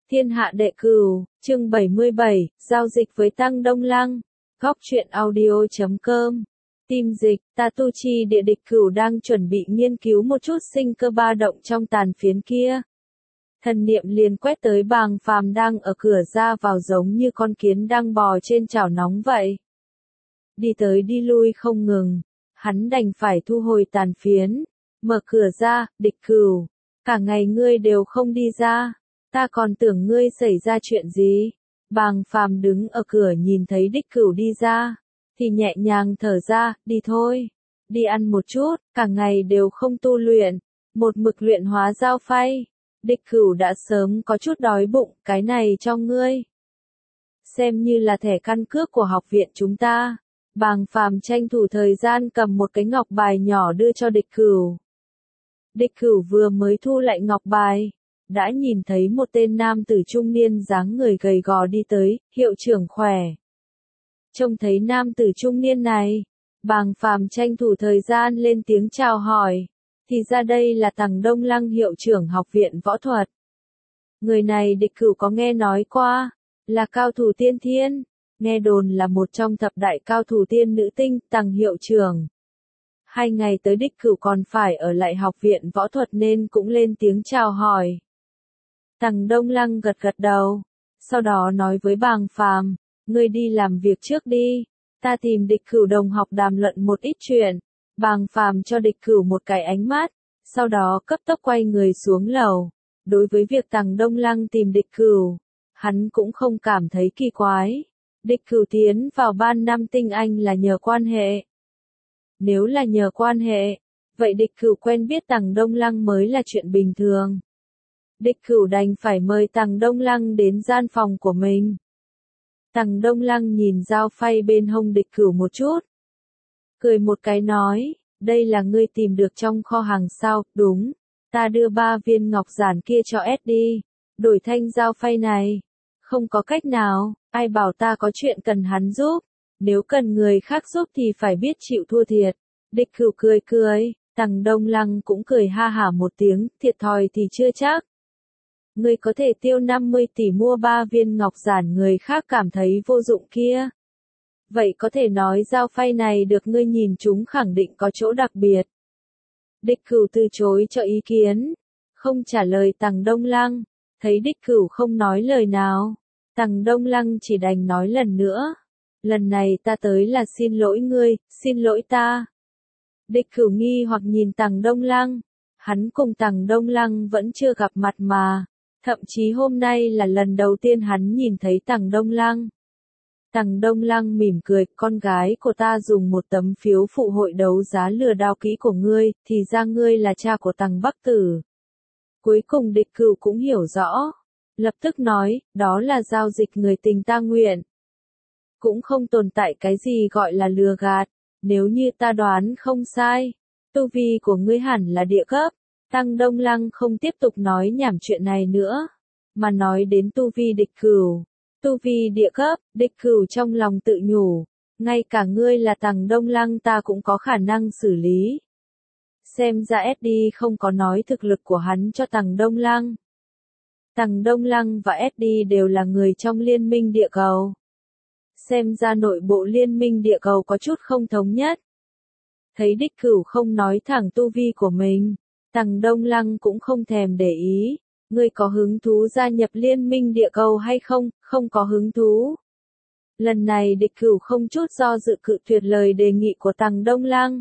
Thiên hạ đệ cửu, chương 77, giao dịch với Tăng Đông Lăng. Góc truyện audio.com. Tim dịch, Ta Tu Chi địa địch cửu đang chuẩn bị nghiên cứu một chút sinh cơ ba động trong tàn phiến kia. Thần niệm liền quét tới Bàng Phàm đang ở cửa ra vào giống như con kiến đang bò trên chảo nóng vậy. Đi tới đi lui không ngừng, hắn đành phải thu hồi tàn phiến, mở cửa ra, địch cửu. Cả ngày ngươi đều không đi ra. Ta còn tưởng ngươi xảy ra chuyện gì. Bàng Phàm đứng ở cửa nhìn thấy địch cửu đi ra, thì nhẹ nhàng thở ra, đi thôi. Đi ăn một chút, cả ngày đều không tu luyện, một mực luyện hóa dao phay. Địch cửu đã sớm có chút đói bụng, cái này cho ngươi. Xem như là thẻ căn cước của học viện chúng ta. Bàng Phàm tranh thủ thời gian cầm một cái ngọc bài nhỏ đưa cho địch cửu. Địch cửu vừa mới thu lại ngọc bài, đã nhìn thấy một tên nam tử trung niên dáng người gầy gò đi tới, hiệu trưởng khỏe. Trông thấy nam tử trung niên này, Bàng Phàm tranh thủ thời gian lên tiếng chào hỏi, thì ra đây là Tằng Đông Lăng hiệu trưởng học viện võ thuật. Người này địch cửu có nghe nói qua, là cao thủ tiên thiên, nghe đồn là một trong thập đại cao thủ tiên nữ tinh, Tằng hiệu trưởng. 2 ngày tới địch cửu còn phải ở lại học viện võ thuật nên cũng lên tiếng chào hỏi. Tằng Đông Lăng gật gật đầu, sau đó nói với Bàng Phàm, ngươi đi làm việc trước đi, ta tìm địch cửu đồng học đàm luận một ít chuyện. Bàng Phàm cho địch cửu một cái ánh mắt, sau đó cấp tốc quay người xuống lầu. Đối với việc Tằng Đông Lăng tìm địch cửu, hắn cũng không cảm thấy kỳ quái. Địch cửu tiến vào ban năm tinh anh là nhờ quan hệ. Nếu là nhờ quan hệ, vậy địch cửu quen biết Tằng Đông Lăng mới là chuyện bình thường. Địch cửu đành phải mời Tằng Đông Lăng đến gian phòng của mình. Tằng Đông Lăng nhìn dao phay bên hông địch cửu một chút. Cười một cái nói, đây là ngươi tìm được trong kho hàng sao, đúng. Ta đưa 3 viên ngọc giản kia cho SD, đổi thanh dao phay này. Không có cách nào, ai bảo ta có chuyện cần hắn giúp. Nếu cần người khác giúp thì phải biết chịu thua thiệt. Địch cửu cười cười, Tằng Đông Lăng cũng cười ha hả một tiếng, thiệt thòi thì chưa chắc. Ngươi có thể tiêu 50 tỷ mua 3 viên ngọc giản người khác cảm thấy vô dụng kia. Vậy có thể nói dao phay này được ngươi nhìn chúng khẳng định có chỗ đặc biệt. Địch cửu từ chối cho ý kiến, không trả lời Tằng Đông Lăng, thấy địch cửu không nói lời nào. Tằng Đông Lăng chỉ đành nói lần nữa. Lần này ta tới là xin lỗi ngươi, xin lỗi ta. Địch cửu nghi hoặc nhìn Tằng Đông Lăng. Hắn cùng Tằng Đông Lăng vẫn chưa gặp mặt mà. Thậm chí hôm nay là lần đầu tiên hắn nhìn thấy Tằng Đông Lăng. Tằng Đông Lăng mỉm cười, con gái của ta dùng một tấm phiếu phụ hội đấu giá lừa đao kỹ của ngươi, thì ra ngươi là cha của Tằng Bắc Tử. Cuối cùng địch cửu cũng hiểu rõ. Lập tức nói, đó là giao dịch người tình ta nguyện. Cũng không tồn tại cái gì gọi là lừa gạt, nếu như ta đoán không sai. Tu vi của ngươi hẳn là địa cấp. Tằng Đông Lăng không tiếp tục nói nhảm chuyện này nữa, mà nói đến tu vi địch cửu. Tu vi địa cấp, địch cửu trong lòng tự nhủ, ngay cả ngươi là Tằng Đông Lăng ta cũng có khả năng xử lý. Xem ra SD không có nói thực lực của hắn cho Tằng Đông Lăng. Tằng Đông Lăng và SD đều là người trong liên minh địa cầu. Xem ra nội bộ liên minh địa cầu có chút không thống nhất. Thấy địch cửu không nói thẳng tu vi của mình, Tằng Đông Lăng cũng không thèm để ý. Ngươi có hứng thú gia nhập liên minh địa cầu hay không? Không có hứng thú. Lần này địch cửu không chút do dự cự tuyệt lời đề nghị của Tằng Đông Lăng.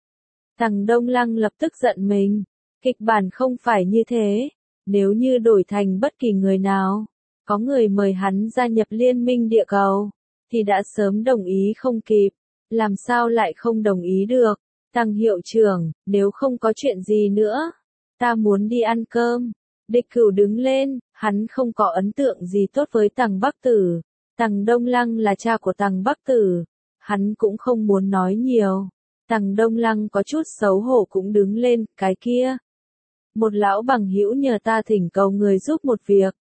Tằng Đông Lăng lập tức giận mình. Kịch bản không phải như thế. Nếu như đổi thành bất kỳ người nào, có người mời hắn gia nhập liên minh địa cầu, thì đã sớm đồng ý không kịp. Làm sao lại không đồng ý được? Tằng hiệu trưởng, nếu không có chuyện gì nữa, ta muốn đi ăn cơm. Địch cửu đứng lên, hắn không có ấn tượng gì tốt với Tằng Bắc Tử. Tằng Đông Lăng là cha của Tằng Bắc Tử. Hắn cũng không muốn nói nhiều. Tằng Đông Lăng có chút xấu hổ cũng đứng lên, cái kia. Một lão bằng hữu nhờ ta thỉnh cầu người giúp một việc.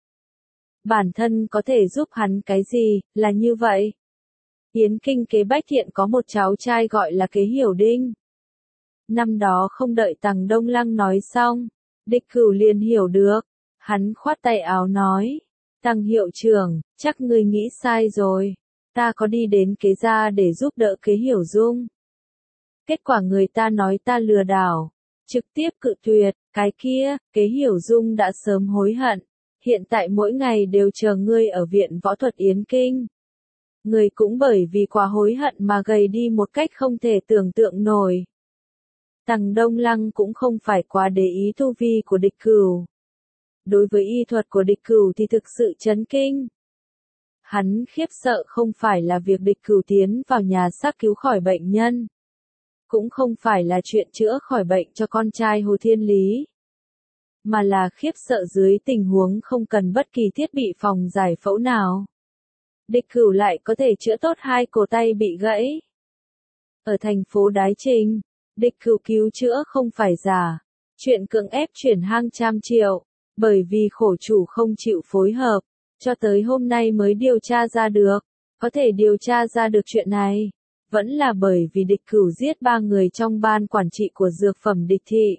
Bản thân có thể giúp hắn cái gì, là như vậy. Yến Kinh Kế Bách Thiện có một cháu trai gọi là Kế Hiểu Đinh. Năm đó không đợi Tằng Đông Lăng nói xong, địch cửu liền hiểu được. Hắn khoát tay áo nói, Tăng hiệu trưởng, chắc ngươi nghĩ sai rồi. Ta có đi đến kế gia để giúp đỡ kế hiểu dung. Kết quả người ta nói ta lừa đảo. Trực tiếp cự tuyệt, cái kia, kế hiểu dung đã sớm hối hận. Hiện tại mỗi ngày đều chờ ngươi ở viện võ thuật Yến Kinh. Ngươi cũng bởi vì quá hối hận mà gầy đi một cách không thể tưởng tượng nổi. Tằng Đông Lăng cũng không phải quá để ý tu vi của địch cửu. Đối với y thuật của địch cửu thì thực sự chấn kinh. Hắn khiếp sợ không phải là việc địch cửu tiến vào nhà xác cứu khỏi bệnh nhân. Cũng không phải là chuyện chữa khỏi bệnh cho con trai Hồ Thiên Lý. Mà là khiếp sợ dưới tình huống không cần bất kỳ thiết bị phòng giải phẫu nào. Địch cửu lại có thể chữa tốt hai cổ tay bị gãy. Ở thành phố Đái Trình, địch cửu cứu chữa không phải giả. Chuyện cưỡng ép chuyển hàng trăm triệu. Bởi vì khổ chủ không chịu phối hợp. Cho tới hôm nay mới điều tra ra được. Có thể điều tra ra được chuyện này. Vẫn là bởi vì địch cửu giết 3 người trong ban quản trị của dược phẩm địch thị.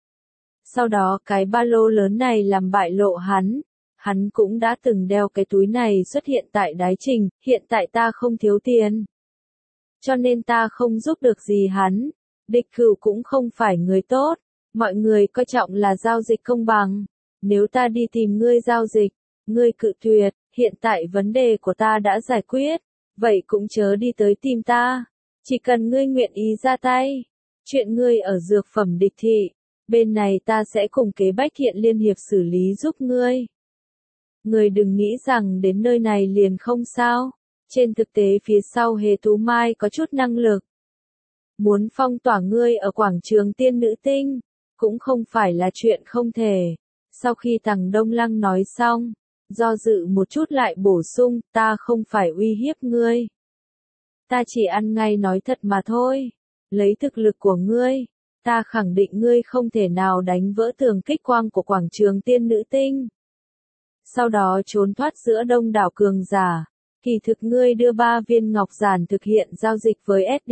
Sau đó cái ba lô lớn này làm bại lộ hắn. Hắn cũng đã từng đeo cái túi này xuất hiện tại Đái Trình, hiện tại ta không thiếu tiền. Cho nên ta không giúp được gì hắn. Địch cửu cũng không phải người tốt. Mọi người coi trọng là giao dịch công bằng. Nếu ta đi tìm ngươi giao dịch, ngươi cự tuyệt, hiện tại vấn đề của ta đã giải quyết. Vậy cũng chớ đi tới tìm ta. Chỉ cần ngươi nguyện ý ra tay. Chuyện ngươi ở dược phẩm địch thị. Bên này ta sẽ cùng kế Bách Thiện liên hiệp xử lý giúp ngươi. Ngươi đừng nghĩ rằng đến nơi này liền không sao. Trên thực tế phía sau Hề Tú Mai có chút năng lực. Muốn phong tỏa ngươi ở quảng trường Tiên Nữ Tinh. Cũng không phải là chuyện không thể. Sau khi Tằng Đông Lăng nói xong. Do dự một chút lại bổ sung, ta không phải uy hiếp ngươi. Ta chỉ ăn ngay nói thật mà thôi. Lấy thực lực của ngươi, ta khẳng định ngươi không thể nào đánh vỡ tường kích quang của quảng trường Tiên Nữ Tinh. Sau đó trốn thoát giữa đông đảo cường giả. Kỳ thực ngươi đưa 3 viên ngọc giản thực hiện giao dịch với SD.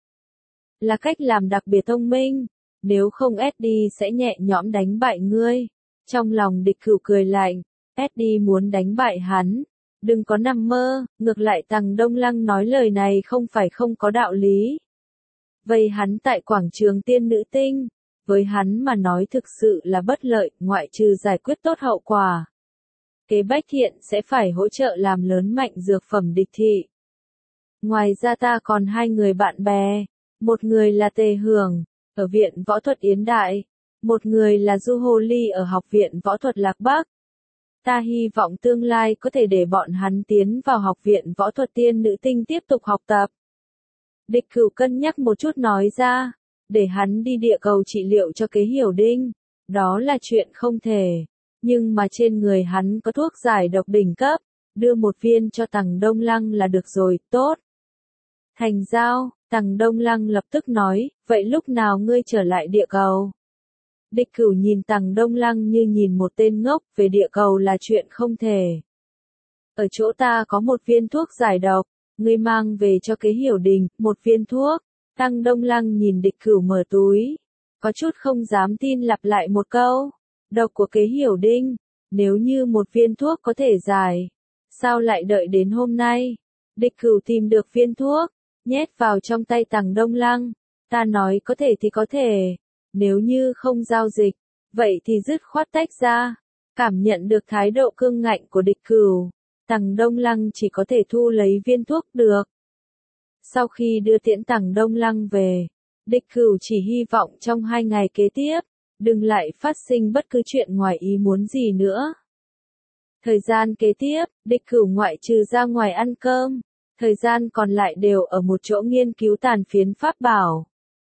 Là cách làm đặc biệt thông minh. Nếu không SD sẽ nhẹ nhõm đánh bại ngươi. Trong lòng địch cửu cười lạnh. SD muốn đánh bại hắn. Đừng có nằm mơ, ngược lại Tằng Đông Lăng nói lời này không phải không có đạo lý. Vây hắn tại quảng trường Tiên Nữ Tinh. Với hắn mà nói thực sự là bất lợi, ngoại trừ giải quyết tốt hậu quả. Kế Bách Thiện sẽ phải hỗ trợ làm lớn mạnh dược phẩm địch thị. Ngoài ra ta còn 2 người bạn bè. Một người là Tề Hưởng, ở viện võ thuật Yến Đại. Một người là Du Hồ Ly ở học viện võ thuật Lạc Bắc. Ta hy vọng tương lai có thể để bọn hắn tiến vào học viện võ thuật Tiên Nữ Tinh tiếp tục học tập. Địch cửu cân nhắc một chút nói ra. Để hắn đi địa cầu trị liệu cho kế hiểu đinh. Đó là chuyện không thể. Nhưng mà trên người hắn có thuốc giải độc đỉnh cấp. Đưa một viên cho Tằng Đông Lăng là được rồi, tốt. Thành giao, Tằng Đông Lăng lập tức nói, vậy lúc nào ngươi trở lại địa cầu? Địch cửu nhìn Tằng Đông Lăng như nhìn một tên ngốc, về địa cầu là chuyện không thể. Ở chỗ ta có một viên thuốc giải độc, ngươi mang về cho kế hiểu đình, một viên thuốc. Tằng Đông Lăng nhìn địch cửu mở túi. Có chút không dám tin lặp lại một câu. Độc của kế hiểu đinh, nếu như một viên thuốc có thể giải. Sao lại đợi đến hôm nay? Địch cửu tìm được viên thuốc, nhét vào trong tay Tằng Đông Lăng. Ta nói có thể thì có thể. Nếu như không giao dịch, vậy thì dứt khoát tách ra. Cảm nhận được thái độ cương ngạnh của địch cửu, Tằng Đông Lăng chỉ có thể thu lấy viên thuốc được. Sau khi đưa tiễn Tằng Đông Lăng về, địch cửu chỉ hy vọng trong 2 ngày kế tiếp, đừng lại phát sinh bất cứ chuyện ngoài ý muốn gì nữa. Thời gian kế tiếp, địch cửu ngoại trừ ra ngoài ăn cơm, thời gian còn lại đều ở một chỗ nghiên cứu tàn phiến pháp bảo.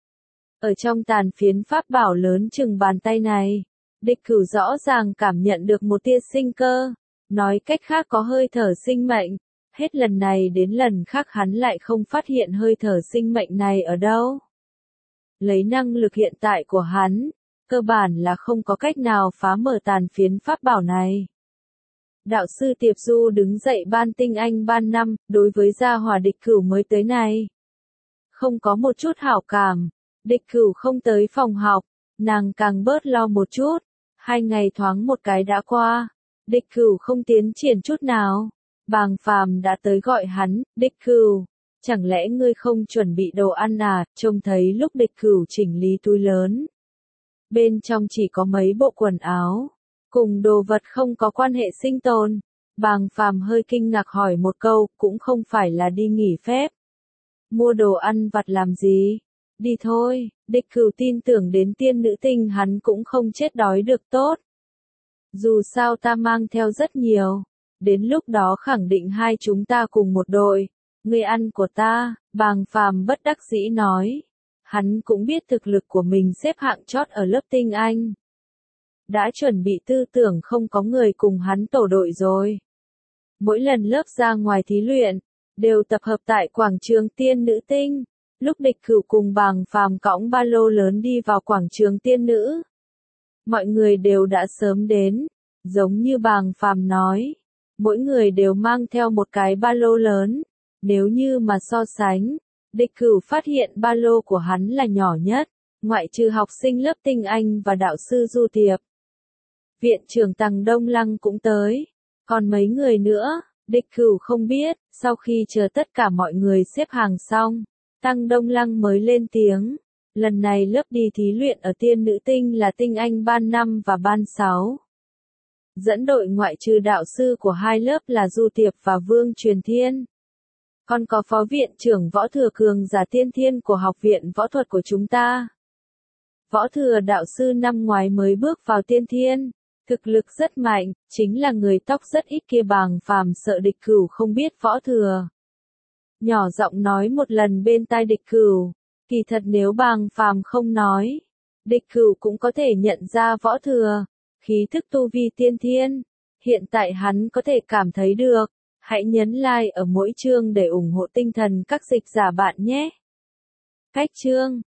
Ở trong tàn phiến pháp bảo lớn chừng bàn tay này, địch cửu rõ ràng cảm nhận được một tia sinh cơ, nói cách khác có hơi thở sinh mệnh. Hết lần này đến lần khác hắn lại không phát hiện hơi thở sinh mệnh này ở đâu. Lấy năng lực hiện tại của hắn, cơ bản là không có cách nào phá mở tàn phiến pháp bảo này. Đạo sư Tiệp Du đứng dậy ban tinh anh ban năm, đối với gia hỏa địch cửu mới tới này. Không có một chút hảo cảm, địch cửu không tới phòng học, nàng càng bớt lo một chút. 2 ngày thoáng một cái đã qua, Địch Cửu không tiến triển chút nào. Bàng Phàm đã tới gọi hắn, Địch Cửu, chẳng lẽ ngươi không chuẩn bị đồ ăn à? Trông thấy lúc Địch Cửu chỉnh lý túi lớn. Bên trong chỉ có mấy bộ quần áo, cùng đồ vật không có quan hệ sinh tồn. Bàng Phàm hơi kinh ngạc hỏi một câu, cũng không phải là đi nghỉ phép. Mua đồ ăn vặt làm gì? Đi thôi, Địch Cửu tin tưởng đến tiên nữ tinh hắn cũng không chết đói được tốt. Dù sao ta mang theo rất nhiều, đến lúc đó khẳng định hai chúng ta cùng một đội. Ngươi ăn của ta, Bàng Phàm bất đắc dĩ nói. Hắn cũng biết thực lực của mình xếp hạng chót ở lớp tinh anh. Đã chuẩn bị tư tưởng không có người cùng hắn tổ đội rồi. Mỗi lần lớp ra ngoài thí luyện, đều tập hợp tại quảng trường tiên nữ tinh. Lúc Địch Cửu cùng Bàng Phàm cõng ba lô lớn đi vào quảng trường tiên nữ. Mọi người đều đã sớm đến, giống như Bàng Phàm nói. Mỗi người đều mang theo một cái ba lô lớn. Nếu như mà so sánh, Địch Cửu phát hiện ba lô của hắn là nhỏ nhất, ngoại trừ học sinh lớp tinh anh và đạo sư Du Tiệp. Viện trưởng Tằng Đông Lăng cũng tới, còn mấy người nữa, Địch Cửu không biết. Sau khi chờ tất cả mọi người xếp hàng xong, Tằng Đông Lăng mới lên tiếng. Lần này lớp đi thí luyện ở tiên nữ tinh là tinh anh ban 5 và ban 6. Dẫn đội ngoại trừ đạo sư của hai lớp là Du Tiệp và Vương Truyền Thiên. Còn có phó viện trưởng Võ Thừa cường giả tiên thiên của học viện võ thuật của chúng ta. Võ Thừa đạo sư năm ngoái mới bước vào tiên thiên, thực lực rất mạnh, chính là người tóc rất ít kia. Bàng Phàm sợ Địch Cửu không biết Võ Thừa. Nhỏ giọng nói một lần bên tai Địch Cửu, kỳ thật nếu Bàng Phàm không nói, Địch Cửu cũng có thể nhận ra Võ Thừa, khí thức tu vi tiên thiên, hiện tại hắn có thể cảm thấy được. Hãy nhấn like ở mỗi chương để ủng hộ tinh thần các dịch giả bạn nhé. Cách chương